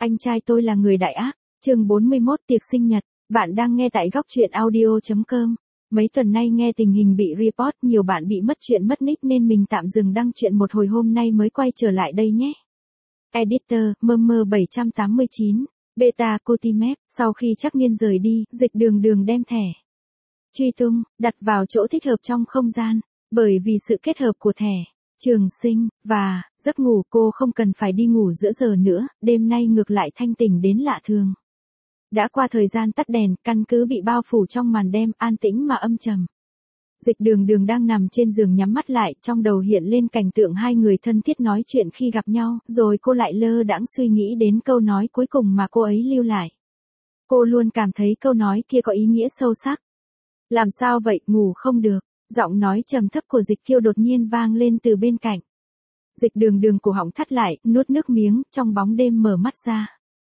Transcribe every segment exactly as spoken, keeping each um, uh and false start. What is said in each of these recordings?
Anh trai tôi là người đại ác. Chương bốn mươi mốt tiệc sinh nhật. Bạn đang nghe tại góc truyện audio chấm com. Mấy tuần nay nghe tình hình bị report, nhiều bạn bị mất chuyện mất nick nên mình tạm dừng đăng chuyện một hồi, hôm nay mới quay trở lại đây nhé. Editor, Mơ bảy tám chín, Beta Cotimep. Sau khi Trắc Nghiên rời đi, Dịch Đường Đường đem thẻ truy tung đặt vào chỗ thích hợp trong không gian. Bởi vì sự kết hợp của thẻ trường sinh và giấc ngủ, cô không cần phải đi ngủ giữa giờ nữa, đêm nay ngược lại thanh tỉnh đến lạ thường. Đã qua thời gian tắt đèn, căn cứ bị bao phủ trong màn đêm an tĩnh mà âm trầm. Dịch Đường Đường đang nằm trên giường nhắm mắt lại, trong đầu hiện lên cảnh tượng hai người thân thiết nói chuyện khi gặp nhau, rồi cô lại lơ đãng suy nghĩ đến câu nói cuối cùng mà cô ấy lưu lại. Cô luôn cảm thấy câu nói kia có ý nghĩa sâu sắc. Làm sao vậy, ngủ không được? Giọng nói trầm thấp của Dịch Kiêu đột nhiên vang lên từ bên cạnh. Dịch Đường Đường cổ họng thắt lại, nuốt nước miếng, trong bóng đêm mở mắt ra.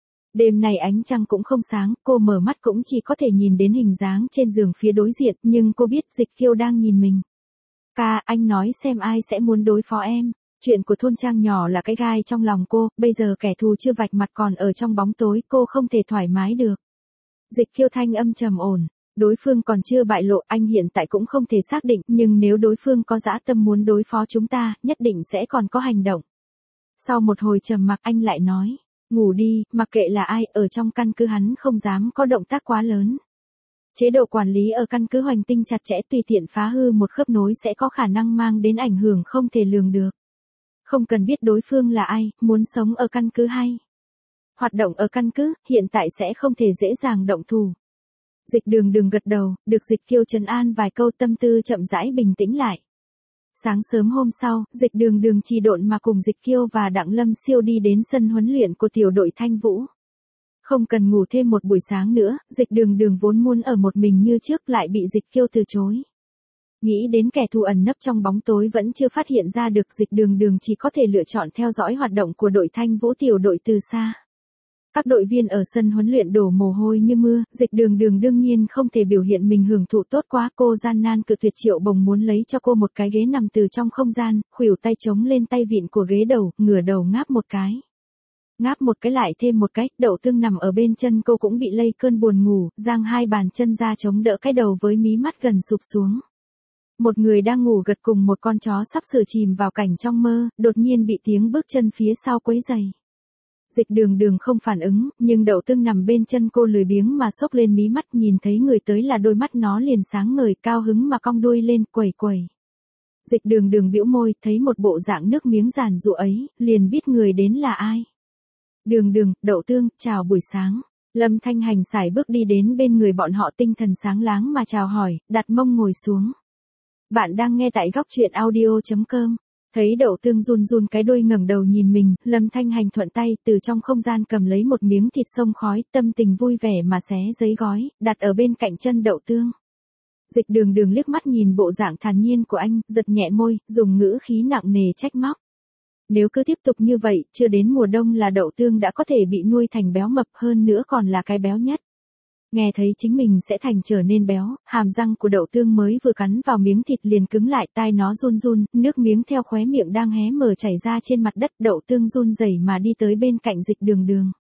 Đêm này ánh trăng cũng không sáng, cô mở mắt cũng chỉ có thể nhìn đến hình dáng trên giường phía đối diện, nhưng cô biết Dịch Kiêu đang nhìn mình. Ca, anh nói xem ai sẽ muốn đối phó em. Chuyện của thôn trang nhỏ là cái gai trong lòng cô, bây giờ kẻ thù chưa vạch mặt còn ở trong bóng tối, cô không thể thoải mái được. Dịch Kiêu thanh âm trầm ổn. Đối phương còn chưa bại lộ, anh hiện tại cũng không thể xác định, nhưng nếu đối phương có dã tâm muốn đối phó chúng ta, nhất định sẽ còn có hành động. Sau một hồi trầm mặc, anh lại nói, ngủ đi, mặc kệ là ai, ở trong căn cứ hắn không dám có động tác quá lớn. Chế độ quản lý ở căn cứ Hoành Tinh chặt chẽ, tùy tiện phá hư một khớp nối sẽ có khả năng mang đến ảnh hưởng không thể lường được. Không cần biết đối phương là ai, muốn sống ở căn cứ hay hoạt động ở căn cứ, hiện tại sẽ không thể dễ dàng động thủ. Dịch Đường Đường gật đầu, được Dịch Kiêu trấn an vài câu, tâm tư chậm rãi bình tĩnh lại. Sáng sớm hôm sau, Dịch Đường Đường trì độn mà cùng Dịch Kiêu và Đặng Lâm Siêu đi đến sân huấn luyện của tiểu đội Thanh Vũ. Không cần ngủ thêm một buổi sáng nữa, Dịch Đường Đường vốn muốn ở một mình như trước lại bị Dịch Kiêu từ chối. Nghĩ đến kẻ thù ẩn nấp trong bóng tối vẫn chưa phát hiện ra được, Dịch Đường Đường chỉ có thể lựa chọn theo dõi hoạt động của đội Thanh Vũ tiểu đội từ xa. Các đội viên ở sân huấn luyện đổ mồ hôi như mưa, Dịch Đường Đường đương nhiên không thể biểu hiện mình hưởng thụ tốt quá, cô gian nan cự tuyệt Triệu Bồng muốn lấy cho cô một cái ghế nằm từ trong không gian, khuỷu tay chống lên tay vịn của ghế đầu, ngửa đầu ngáp một cái. Ngáp một cái lại thêm một cái, Đậu Tương nằm ở bên chân cô cũng bị lây cơn buồn ngủ, giang hai bàn chân ra chống đỡ cái đầu với mí mắt gần sụp xuống. Một người đang ngủ gật cùng một con chó sắp sửa chìm vào cảnh trong mơ, đột nhiên bị tiếng bước chân phía sau quấy rầy. Dịch Đường Đường không phản ứng, nhưng Đậu Tương nằm bên chân cô lười biếng mà xốc lên mí mắt, nhìn thấy người tới là đôi mắt nó liền sáng ngời, cao hứng mà cong đuôi lên, quẩy quẩy. Dịch Đường Đường bĩu môi, thấy một bộ dạng nước miếng giàn giụa ấy, liền biết người đến là ai. Đường Đường, Đậu Tương, chào buổi sáng. Lâm Thanh Hành sải bước đi đến bên người bọn họ, tinh thần sáng láng mà chào hỏi, đặt mông ngồi xuống. Bạn đang nghe tại góc truyện audio chấm com. Thấy Đậu Tương run run cái đuôi ngẩng đầu nhìn mình, Lâm Thanh Hành thuận tay từ trong không gian cầm lấy một miếng thịt xông khói, tâm tình vui vẻ mà xé giấy gói, đặt ở bên cạnh chân Đậu Tương. Dịch Đường Đường liếc mắt nhìn bộ dạng thản nhiên của anh, giật nhẹ môi, dùng ngữ khí nặng nề trách móc. Nếu cứ tiếp tục như vậy, chưa đến mùa đông là Đậu Tương đã có thể bị nuôi thành béo mập, hơn nữa còn là cái béo nhất. Nghe thấy chính mình sẽ thành trở nên béo, hàm răng của Đậu Tương mới vừa cắn vào miếng thịt liền cứng lại, tai nó run run, nước miếng theo khóe miệng đang hé mở chảy ra trên mặt đất, Đậu Tương run rẩy mà đi tới bên cạnh Dịch Đường Đường.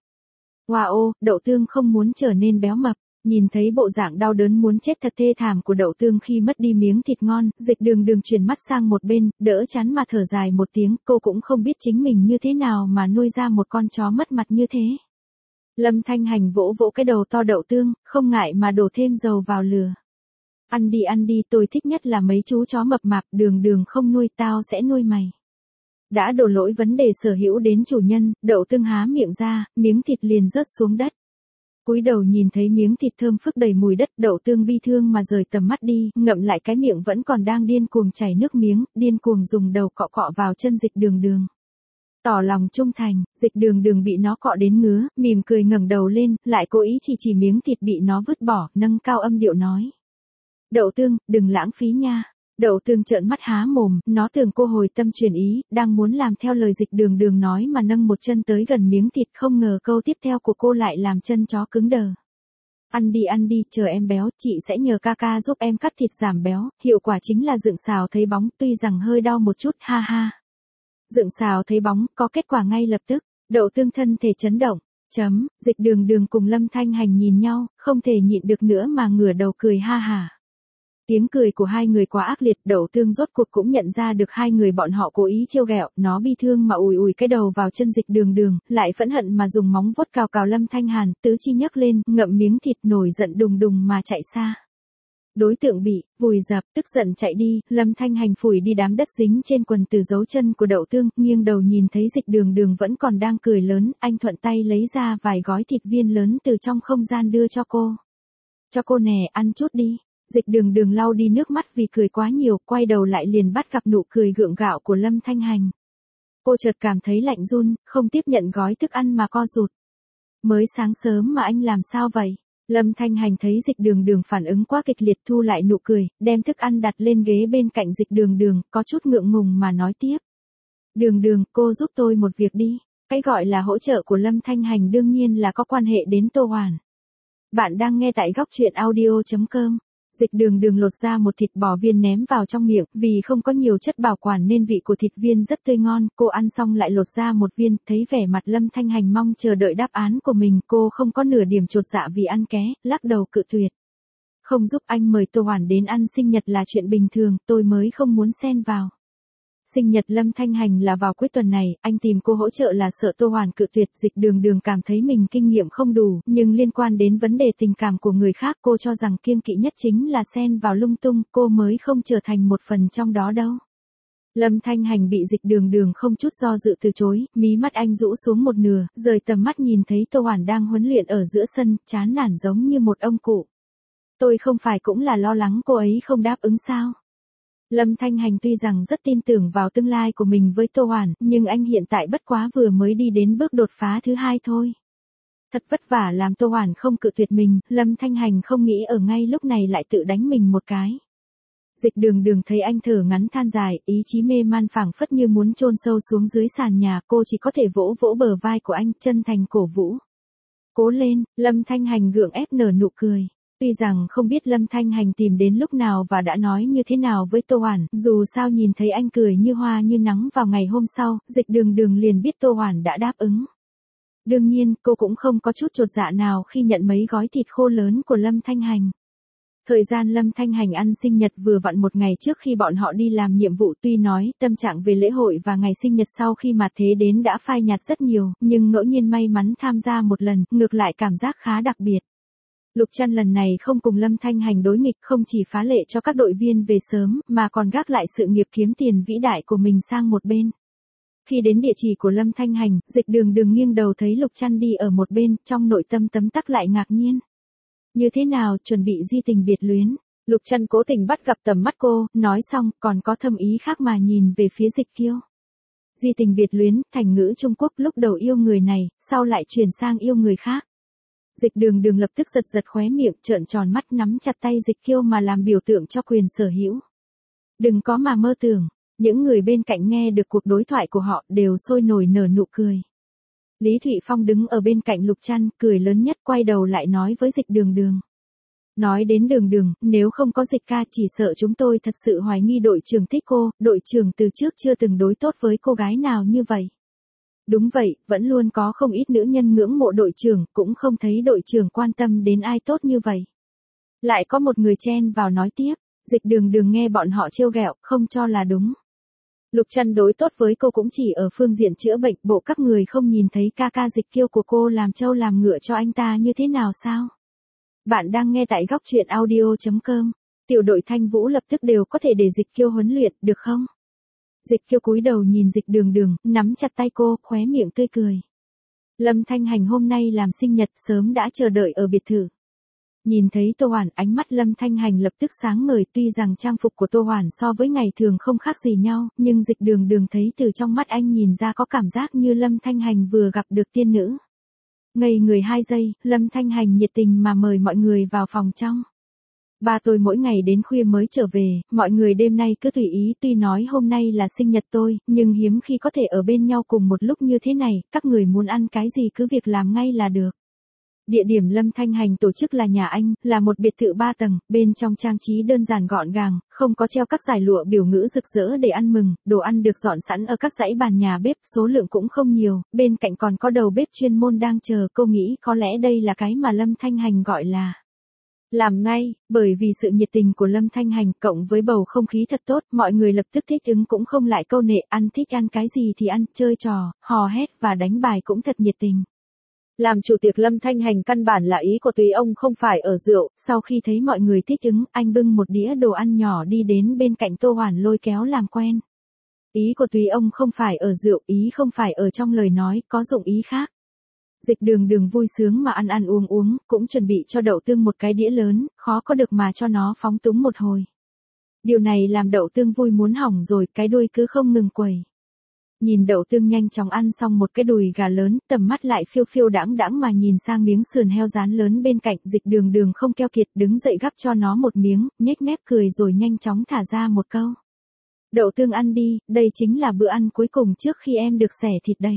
Wow, Đậu Tương không muốn trở nên béo mập, nhìn thấy bộ dạng đau đớn muốn chết thật thê thảm của Đậu Tương khi mất đi miếng thịt ngon, Dịch Đường Đường chuyển mắt sang một bên, đỡ chán mà thở dài một tiếng, cô cũng không biết chính mình như thế nào mà nuôi ra một con chó mất mặt như thế. Lâm Thanh Hành vỗ vỗ cái đầu to Đậu Tương, không ngại mà đổ thêm dầu vào lửa. Ăn đi ăn đi, tôi thích nhất là mấy chú chó mập mạp, Đường Đường không nuôi tao sẽ nuôi mày. Đã đổ lỗi vấn đề sở hữu đến chủ nhân, Đậu Tương há miệng ra, miếng thịt liền rớt xuống đất. Cúi đầu nhìn thấy miếng thịt thơm phức đầy mùi đất, Đậu Tương bi thương mà rời tầm mắt đi, ngậm lại cái miệng vẫn còn đang điên cuồng chảy nước miếng, điên cuồng dùng đầu cọ cọ vào chân Dịch Đường Đường. Tỏ lòng trung thành, Dịch Đường Đường bị nó cọ đến ngứa, mỉm cười ngẩng đầu lên, lại cố ý chỉ chỉ miếng thịt bị nó vứt bỏ, nâng cao âm điệu nói. Đậu Tương, đừng lãng phí nha. Đậu Tương trợn mắt há mồm, nó tưởng cô hồi tâm chuyển ý, đang muốn làm theo lời Dịch Đường Đường nói mà nâng một chân tới gần miếng thịt, không ngờ câu tiếp theo của cô lại làm chân chó cứng đờ. Ăn đi ăn đi, chờ em béo, chị sẽ nhờ ca ca giúp em cắt thịt giảm béo, hiệu quả chính là dựng xào thấy bóng, tuy rằng hơi đau một chút, ha ha. Dựng xào thấy bóng, có kết quả ngay lập tức, Đậu Tương thân thể chấn động, Chấm, Dịch Đường Đường cùng Lâm Thanh Hành nhìn nhau, không thể nhịn được nữa mà ngửa đầu cười ha hả. Tiếng cười của hai người quá ác liệt, Đậu Tương rốt cuộc cũng nhận ra được hai người bọn họ cố ý trêu ghẹo, nó bi thương mà ùi ùi cái đầu vào chân Dịch Đường Đường, lại phẫn hận mà dùng móng vuốt cào cào Lâm Thanh Hàn, tứ chi nhấc lên, ngậm miếng thịt nổi giận đùng đùng mà chạy xa. Đối tượng bị vùi dập, tức giận chạy đi, Lâm Thanh Hành phủi đi đám đất dính trên quần từ dấu chân của Đậu Tương, nghiêng đầu nhìn thấy Dịch Đường Đường vẫn còn đang cười lớn, anh thuận tay lấy ra vài gói thịt viên lớn từ trong không gian đưa cho cô. Cho cô nè, ăn chút đi. Dịch Đường Đường lau đi nước mắt vì cười quá nhiều, quay đầu lại liền bắt gặp nụ cười gượng gạo của Lâm Thanh Hành. Cô chợt cảm thấy lạnh run, không tiếp nhận gói thức ăn mà co rụt. Mới sáng sớm mà anh làm sao vậy? Lâm Thanh Hành thấy Dịch Đường Đường phản ứng quá kịch liệt, thu lại nụ cười, đem thức ăn đặt lên ghế bên cạnh Dịch Đường Đường, có chút ngượng ngùng mà nói tiếp. Đường Đường, cô giúp tôi một việc đi. Cái gọi là hỗ trợ của Lâm Thanh Hành đương nhiên là có quan hệ đến Tô Hoàn. Bạn đang nghe tại góc truyện audio chấm com. Dịch Đường Đường lột ra một thịt bò viên ném vào trong miệng, vì không có nhiều chất bảo quản nên vị của thịt viên rất tươi ngon, cô ăn xong lại lột ra một viên, thấy vẻ mặt Lâm Thanh Hành mong chờ đợi đáp án của mình, cô không có nửa điểm chột dạ vì ăn ké, lắc đầu cự tuyệt. Không giúp, anh mời Tô Hoàn đến ăn sinh nhật là chuyện bình thường, tôi mới không muốn xen vào. Sinh nhật Lâm Thanh Hành là vào cuối tuần này, anh tìm cô hỗ trợ là sợ Tô Hoàn cự tuyệt. Dịch Đường Đường cảm thấy mình kinh nghiệm không đủ, nhưng liên quan đến vấn đề tình cảm của người khác cô cho rằng kiêng kỵ nhất chính là xen vào lung tung, cô mới không trở thành một phần trong đó đâu. Lâm Thanh Hành bị Dịch Đường Đường không chút do dự từ chối, mí mắt anh rũ xuống một nửa, rời tầm mắt nhìn thấy Tô Hoàn đang huấn luyện ở giữa sân, chán nản giống như một ông cụ. Tôi không phải cũng là lo lắng cô ấy không đáp ứng sao? Lâm Thanh Hành tuy rằng rất tin tưởng vào tương lai của mình với Tô Hoàn, nhưng anh hiện tại bất quá vừa mới đi đến bước đột phá thứ hai thôi. Thật vất vả làm Tô Hoàn không cự tuyệt mình, Lâm Thanh Hành không nghĩ ở ngay lúc này lại tự đánh mình một cái. Dịch Đường Đường thấy anh thở ngắn than dài, ý chí mê man phảng phất như muốn chôn sâu xuống dưới sàn nhà, cô chỉ có thể vỗ vỗ bờ vai của anh, chân thành cổ vũ. Cố lên, Lâm Thanh Hành gượng ép nở nụ cười. Tuy rằng không biết Lâm Thanh Hành tìm đến lúc nào và đã nói như thế nào với Tô Hoàn, dù sao nhìn thấy anh cười như hoa như nắng vào ngày hôm sau, Dịch Đường Đường liền biết Tô Hoàn đã đáp ứng. Đương nhiên, cô cũng không có chút chột dạ nào khi nhận mấy gói thịt khô lớn của Lâm Thanh Hành. Thời gian Lâm Thanh Hành ăn sinh nhật vừa vặn một ngày trước khi bọn họ đi làm nhiệm vụ, tuy nói tâm trạng về lễ hội và ngày sinh nhật sau khi mà thế đến đã phai nhạt rất nhiều, nhưng ngẫu nhiên may mắn tham gia một lần, ngược lại cảm giác khá đặc biệt. Lục Trăn lần này không cùng Lâm Thanh Hành đối nghịch, không chỉ phá lệ cho các đội viên về sớm, mà còn gác lại sự nghiệp kiếm tiền vĩ đại của mình sang một bên. Khi đến địa chỉ của Lâm Thanh Hành, Dịch Đường Đường nghiêng đầu thấy Lục Trăn đi ở một bên, trong nội tâm tấm tắc lại ngạc nhiên. Như thế nào, chuẩn bị di tình biệt luyến? Lục Trăn cố tình bắt gặp tầm mắt cô, nói xong, còn có thâm ý khác mà nhìn về phía Dịch Kiêu. Di tình biệt luyến, thành ngữ Trung Quốc, lúc đầu yêu người này, sau lại chuyển sang yêu người khác. Dịch Đường Đường lập tức giật giật khóe miệng, trợn tròn mắt nắm chặt tay Dịch Kiêu mà làm biểu tượng cho quyền sở hữu. Đừng có mà mơ tưởng, những người bên cạnh nghe được cuộc đối thoại của họ đều sôi nổi nở nụ cười. Lý Thụy Phong đứng ở bên cạnh Lục Trăn, cười lớn nhất, quay đầu lại nói với Dịch Đường Đường. Nói đến Đường Đường, nếu không có Dịch ca chỉ sợ chúng tôi thật sự hoài nghi đội trưởng thích cô, đội trưởng từ trước chưa từng đối tốt với cô gái nào như vậy. Đúng vậy, vẫn luôn có không ít nữ nhân ngưỡng mộ đội trưởng, cũng không thấy đội trưởng quan tâm đến ai tốt như vậy. Lại có một người chen vào nói tiếp, Dịch Đường Đường nghe bọn họ trêu ghẹo, không cho là đúng. Lục Trăn đối tốt với cô cũng chỉ ở phương diện chữa bệnh, bộ các người không nhìn thấy ca ca Dịch Kiêu của cô làm trâu làm ngựa cho anh ta như thế nào sao? Bạn đang nghe tại góc truyện audio chấm com. Tiểu đội Thanh Vũ lập tức đều có thể để Dịch Kiêu huấn luyện, được không? Dịch Kiêu cúi đầu nhìn Dịch Đường Đường, nắm chặt tay cô, khóe miệng tươi cười. Lâm Thanh Hành hôm nay làm sinh nhật, sớm đã chờ đợi ở biệt thự. Nhìn thấy Tô Hoàn, ánh mắt Lâm Thanh Hành lập tức sáng ngời, tuy rằng trang phục của Tô Hoàn so với ngày thường không khác gì nhau, nhưng Dịch Đường Đường thấy từ trong mắt anh nhìn ra có cảm giác như Lâm Thanh Hành vừa gặp được tiên nữ. Ngây người hai giây, Lâm Thanh Hành nhiệt tình mà mời mọi người vào phòng trong. Ba tôi mỗi ngày đến khuya mới trở về, mọi người đêm nay cứ tùy ý, tuy nói hôm nay là sinh nhật tôi, nhưng hiếm khi có thể ở bên nhau cùng một lúc như thế này, các người muốn ăn cái gì cứ việc làm ngay là được. Địa điểm Lâm Thanh Hành tổ chức là nhà anh, là một biệt thự ba tầng, bên trong trang trí đơn giản gọn gàng, không có treo các dải lụa biểu ngữ rực rỡ để ăn mừng, đồ ăn được dọn sẵn ở các dãy bàn nhà bếp, số lượng cũng không nhiều, bên cạnh còn có đầu bếp chuyên môn đang chờ. Cô nghĩ có lẽ đây là cái mà Lâm Thanh Hành gọi là làm ngay, bởi vì sự nhiệt tình của Lâm Thanh Hành cộng với bầu không khí thật tốt, mọi người lập tức thích ứng cũng không lại câu nệ, ăn thích ăn cái gì thì ăn, chơi trò, hò hét và đánh bài cũng thật nhiệt tình. Làm chủ tiệc Lâm Thanh Hành căn bản là ý của tùy ông không phải ở rượu, sau khi thấy mọi người thích ứng, anh bưng một đĩa đồ ăn nhỏ đi đến bên cạnh Tô Hoản lôi kéo làm quen. Ý của tùy ông không phải ở rượu, ý không phải ở trong lời nói, có dụng ý khác. Dịch Đường Đường vui sướng mà ăn ăn uống uống, cũng chuẩn bị cho Đậu Tương một cái đĩa lớn, khó có được mà cho nó phóng túng một hồi. Điều này làm Đậu Tương vui muốn hỏng rồi, cái đuôi cứ không ngừng quẩy. Nhìn Đậu Tương nhanh chóng ăn xong một cái đùi gà lớn, tầm mắt lại phiêu phiêu đãng đãng mà nhìn sang miếng sườn heo rán lớn bên cạnh. Dịch Đường Đường không keo kiệt đứng dậy gắp cho nó một miếng, nhếch mép cười rồi nhanh chóng thả ra một câu. Đậu Tương ăn đi, đây chính là bữa ăn cuối cùng trước khi em được xẻ thịt đấy.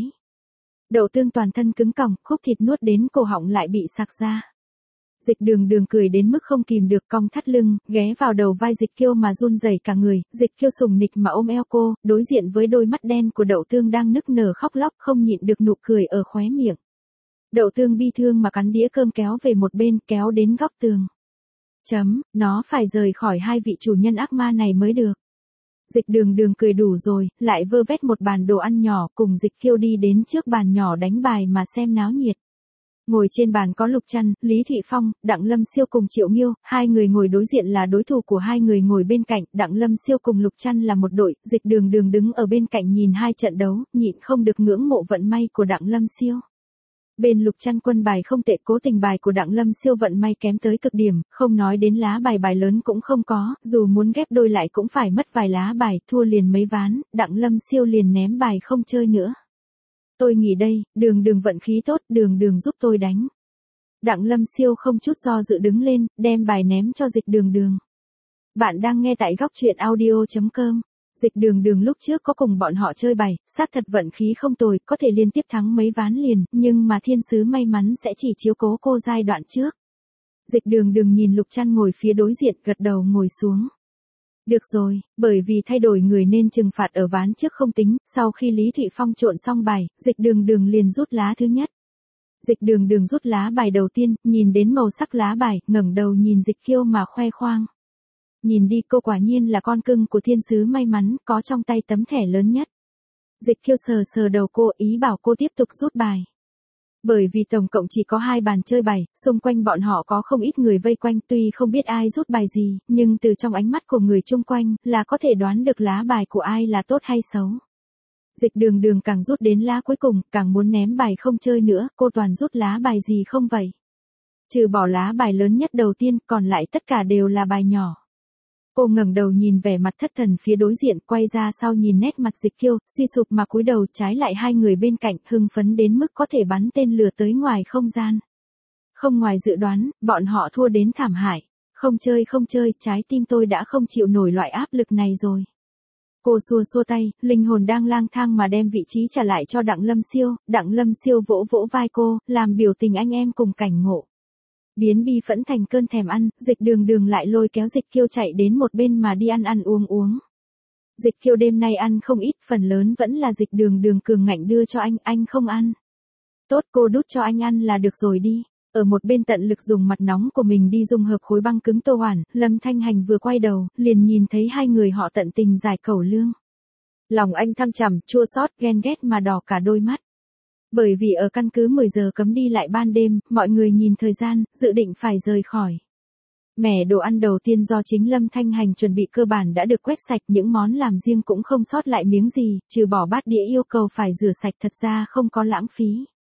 Đậu Tương toàn thân cứng còng, khúc thịt nuốt đến cổ họng lại bị sặc ra. Dịch Đường Đường cười đến mức không kìm được, cong thắt lưng, ghé vào đầu vai Dịch Kiêu mà run rẩy cả người. Dịch Kiêu sùng nịch mà ôm eo cô, đối diện với đôi mắt đen của Đậu Tương đang nức nở khóc lóc, không nhịn được nụ cười ở khóe miệng. Đậu Tương bi thương mà cắn đĩa cơm kéo về một bên, kéo đến góc tường. Chấm, nó phải rời khỏi hai vị chủ nhân ác ma này mới được. Dịch Đường Đường cười đủ rồi, lại vơ vét một bàn đồ ăn nhỏ, cùng Dịch Kiêu đi đến trước bàn nhỏ đánh bài mà xem náo nhiệt. Ngồi trên bàn có Lục Trăn, Lý Thụy Phong, Đặng Lâm Siêu cùng Triệu Nghiêu, hai người ngồi đối diện là đối thủ của hai người ngồi bên cạnh, Đặng Lâm Siêu cùng Lục Trăn là một đội. Dịch Đường Đường đứng ở bên cạnh nhìn hai trận đấu, nhịn không được ngưỡng mộ vận may của Đặng Lâm Siêu. Bên Lục Trăn quân bài không tệ, cố tình bài của Đặng Lâm Siêu vận may kém tới cực điểm, không nói đến lá bài bài lớn cũng không có, dù muốn ghép đôi lại cũng phải mất vài lá bài, thua liền mấy ván, Đặng Lâm Siêu liền ném bài không chơi nữa. Tôi nghỉ đây, Đường Đường vận khí tốt, Đường Đường giúp tôi đánh. Đặng Lâm Siêu không chút do dự đứng lên, đem bài ném cho Dịch Đường Đường. Bạn đang nghe tại góc truyện audio chấm com. Dịch Đường Đường lúc trước có cùng bọn họ chơi bài, xác thật vận khí không tồi, có thể liên tiếp thắng mấy ván liền, nhưng mà thiên sứ may mắn sẽ chỉ chiếu cố cô giai đoạn trước. Dịch Đường Đường nhìn Lục Trăn ngồi phía đối diện, gật đầu ngồi xuống. Được rồi, bởi vì thay đổi người nên trừng phạt ở ván trước không tính, sau khi Lý Thụy Phong trộn xong bài, Dịch Đường Đường liền rút lá thứ nhất. Dịch Đường Đường rút lá bài đầu tiên, nhìn đến màu sắc lá bài, ngẩng đầu nhìn Dịch Kiêu mà khoe khoang. Nhìn đi, cô quả nhiên là con cưng của thiên sứ may mắn, có trong tay tấm thẻ lớn nhất. Dịch Kiêu sờ sờ đầu cô, ý bảo cô tiếp tục rút bài. Bởi vì tổng cộng chỉ có hai bàn chơi bài, xung quanh bọn họ có không ít người vây quanh, tuy không biết ai rút bài gì, nhưng từ trong ánh mắt của người chung quanh, là có thể đoán được lá bài của ai là tốt hay xấu. Dịch Đường Đường càng rút đến lá cuối cùng, càng muốn ném bài không chơi nữa, cô toàn rút lá bài gì không vậy? Trừ bỏ lá bài lớn nhất đầu tiên, còn lại tất cả đều là bài nhỏ. Cô ngẩng đầu nhìn vẻ mặt thất thần phía đối diện, quay ra sau nhìn nét mặt Dịch Kiêu, suy sụp mà cúi đầu, trái lại hai người bên cạnh, hưng phấn đến mức có thể bắn tên lửa tới ngoài không gian. Không ngoài dự đoán, bọn họ thua đến thảm hại. Không chơi không chơi, trái tim tôi đã không chịu nổi loại áp lực này rồi. Cô xua xua tay, linh hồn đang lang thang mà đem vị trí trả lại cho Đặng Lâm Siêu, Đặng Lâm Siêu vỗ vỗ vai cô, làm biểu tình anh em cùng cảnh ngộ. Biến bi phẫn thành cơn thèm ăn, Dịch Đường Đường lại lôi kéo Dịch Kiêu chạy đến một bên mà đi ăn ăn uống uống. Dịch Kiêu đêm nay ăn không ít, phần lớn vẫn là Dịch Đường Đường cường ngạnh đưa cho anh, anh không ăn. Tốt, cô đút cho anh ăn là được rồi đi. Ở một bên tận lực dùng mặt nóng của mình đi dung hợp khối băng cứng Tô Hoản, Lâm Thanh Hành vừa quay đầu, liền nhìn thấy hai người họ tận tình giải cẩu lương. Lòng anh thăng trầm, chua xót, ghen ghét mà đỏ cả đôi mắt. Bởi vì ở căn cứ mười giờ cấm đi lại ban đêm, mọi người nhìn thời gian, dự định phải rời khỏi. Mẻ đồ ăn đầu tiên do chính Lâm Thanh Hành chuẩn bị cơ bản đã được quét sạch, những món làm riêng cũng không sót lại miếng gì, trừ bỏ bát đĩa yêu cầu phải rửa sạch, thật ra không có lãng phí.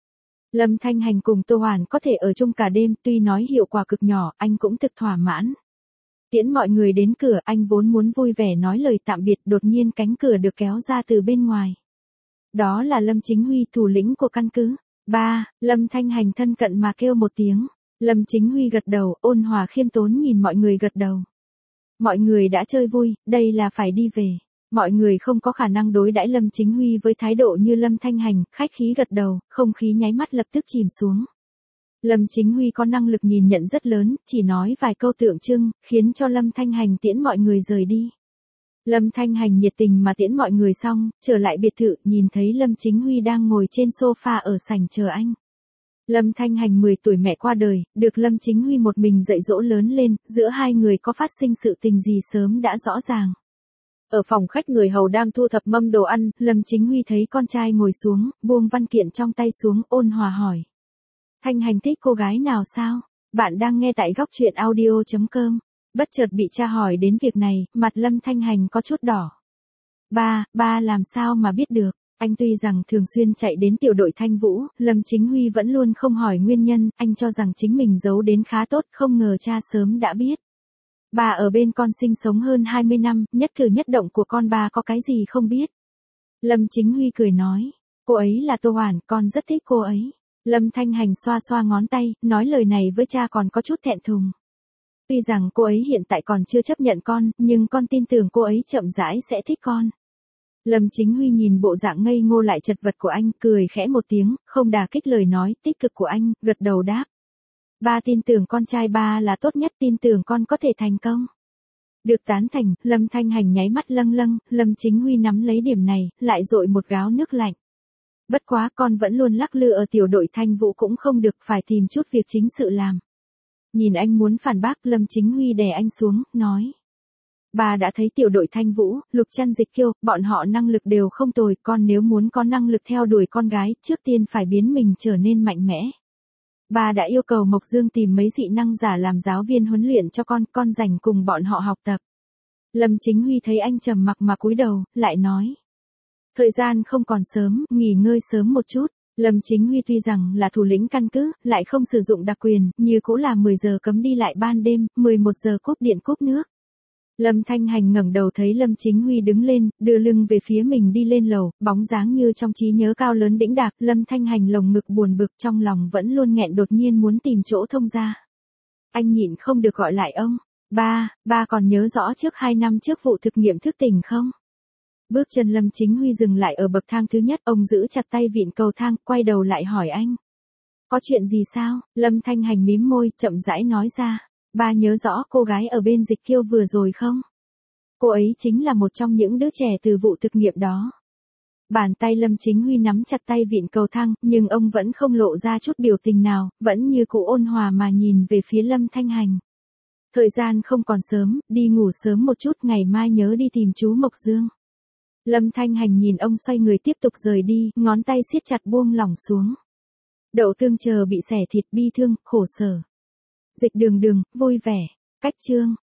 Lâm Thanh Hành cùng Tô Hoản có thể ở chung cả đêm, tuy nói hiệu quả cực nhỏ, anh cũng thực thỏa mãn. Tiễn mọi người đến cửa, anh vốn muốn vui vẻ nói lời tạm biệt, đột nhiên cánh cửa được kéo ra từ bên ngoài. Đó là Lâm Chính Huy, thủ lĩnh của căn cứ. Ba, Lâm Thanh Hành thân cận mà kêu một tiếng. Lâm Chính Huy gật đầu, ôn hòa khiêm tốn nhìn mọi người gật đầu. Mọi người đã chơi vui, đây là phải đi về. Mọi người không có khả năng đối đãi Lâm Chính Huy với thái độ như Lâm Thanh Hành, khách khí gật đầu, không khí nháy mắt lập tức chìm xuống. Lâm Chính Huy có năng lực nhìn nhận rất lớn, chỉ nói vài câu tượng trưng, khiến cho Lâm Thanh Hành tiễn mọi người rời đi. Lâm Thanh Hành nhiệt tình mà tiễn mọi người xong, trở lại biệt thự, nhìn thấy Lâm Chính Huy đang ngồi trên sofa ở sảnh chờ anh. Lâm Thanh Hành mười tuổi mẹ qua đời, được Lâm Chính Huy một mình dạy dỗ lớn lên, giữa hai người có phát sinh sự tình gì sớm đã rõ ràng. Ở phòng khách người hầu đang thu thập mâm đồ ăn, Lâm Chính Huy thấy con trai ngồi xuống, buông văn kiện trong tay xuống, ôn hòa hỏi. Thanh Hành thích cô gái nào sao? Bạn đang nghe tại góc truyện audio chấm com. Bất chợt bị cha hỏi đến việc này, mặt Lâm Thanh Hành có chút đỏ. Ba, ba làm sao mà biết được? Anh tuy rằng thường xuyên chạy đến tiểu đội Thanh Vũ, Lâm Chính Huy vẫn luôn không hỏi nguyên nhân, anh cho rằng chính mình giấu đến khá tốt, không ngờ cha sớm đã biết. Bà ở bên con sinh sống hơn hai mươi năm, nhất cử nhất động của con bà có cái gì không biết. Lâm Chính Huy cười nói, cô ấy là Tô Hoàn, con rất thích cô ấy. Lâm Thanh Hành xoa xoa ngón tay, nói lời này với cha còn có chút thẹn thùng. Tuy rằng cô ấy hiện tại còn chưa chấp nhận con, nhưng con tin tưởng cô ấy chậm rãi sẽ thích con. Lâm Chính Huy nhìn bộ dạng ngây ngô lại chật vật của anh, cười khẽ một tiếng, không đả kích lời nói tích cực của anh, gật đầu đáp. Ba tin tưởng con trai ba là tốt nhất, tin tưởng con có thể thành công. Được tán thành, Lâm Thanh Hành nháy mắt lâng lâng, Lâm Chính Huy nắm lấy điểm này, lại dội một gáo nước lạnh. Bất quá con vẫn luôn lắc lư ở tiểu đội Thanh Vũ cũng không được, phải tìm chút việc chính sự làm. Nhìn anh muốn phản bác, Lâm Chính Huy đè anh xuống, nói. Bà đã thấy tiểu đội Thanh Vũ, Lục Trăn Dịch Kiêu, bọn họ năng lực đều không tồi, con nếu muốn có năng lực theo đuổi con gái, trước tiên phải biến mình trở nên mạnh mẽ. Bà đã yêu cầu Mộc Dương tìm mấy dị năng giả làm giáo viên huấn luyện cho con, con rảnh cùng bọn họ học tập. Lâm Chính Huy thấy anh trầm mặc mà cúi đầu, lại nói. Thời gian không còn sớm, nghỉ ngơi sớm một chút. Lâm Chính Huy tuy rằng là thủ lĩnh căn cứ, lại không sử dụng đặc quyền, như cũ là mười giờ cấm đi lại ban đêm, mười một giờ cúp điện cúp nước. Lâm Thanh Hành ngẩng đầu thấy Lâm Chính Huy đứng lên, đưa lưng về phía mình đi lên lầu, bóng dáng như trong trí nhớ cao lớn đĩnh đạc, Lâm Thanh Hành lồng ngực buồn bực, trong lòng vẫn luôn nghẹn, đột nhiên muốn tìm chỗ thông ra. Anh nhịn không được gọi lại ông. Ba, ba còn nhớ rõ trước hai năm trước vụ thực nghiệm thức tỉnh không? Bước chân Lâm Chính Huy dừng lại ở bậc thang thứ nhất, ông giữ chặt tay vịn cầu thang, quay đầu lại hỏi anh. Có chuyện gì sao? Lâm Thanh Hành mím môi, chậm rãi nói ra. Ba nhớ rõ cô gái ở bên Dịch Kiêu vừa rồi không? Cô ấy chính là một trong những đứa trẻ từ vụ thực nghiệm đó. Bàn tay Lâm Chính Huy nắm chặt tay vịn cầu thang, nhưng ông vẫn không lộ ra chút biểu tình nào, vẫn như cũ ôn hòa mà nhìn về phía Lâm Thanh Hành. Thời gian không còn sớm, đi ngủ sớm một chút, ngày mai nhớ đi tìm chú Mộc Dương. Lâm Thanh Hành nhìn ông xoay người tiếp tục rời đi, ngón tay siết chặt buông lỏng xuống. Đậu tương chờ bị xẻ thịt, bi thương, khổ sở. Dịch Đường Đường, vui vẻ. Cách chương.